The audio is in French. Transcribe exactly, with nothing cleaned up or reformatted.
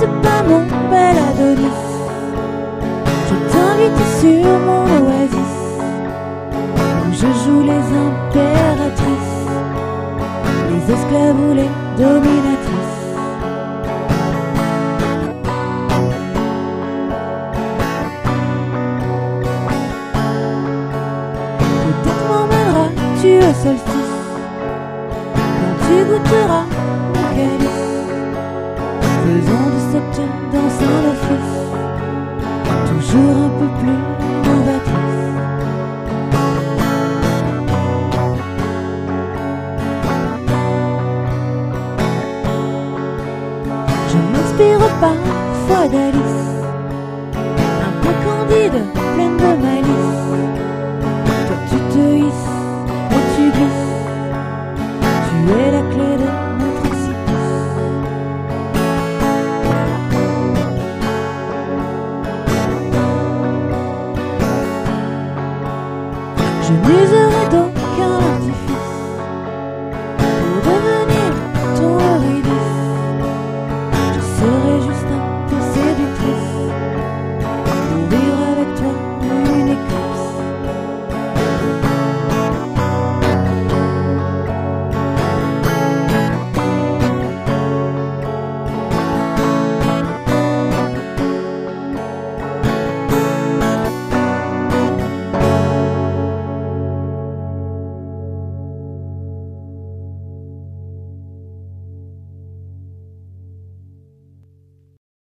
n'écoute pas mon bel Adonis. Je t'invite sur mon oasis, où je joue les impératrices, les esclaves ou les dominatrices. Peut-être m'emmèneras-tu au solstice, quand tu goûteras mon calice. Faisons de cette danse un office, toujours un peu plus novatrice. Je m'inspire parfois d'Alice, un peu candide, pleine de malice. Toi tu te hisses et tu glisses, tu es la clé de mon précipice. Je n'userai d'aucun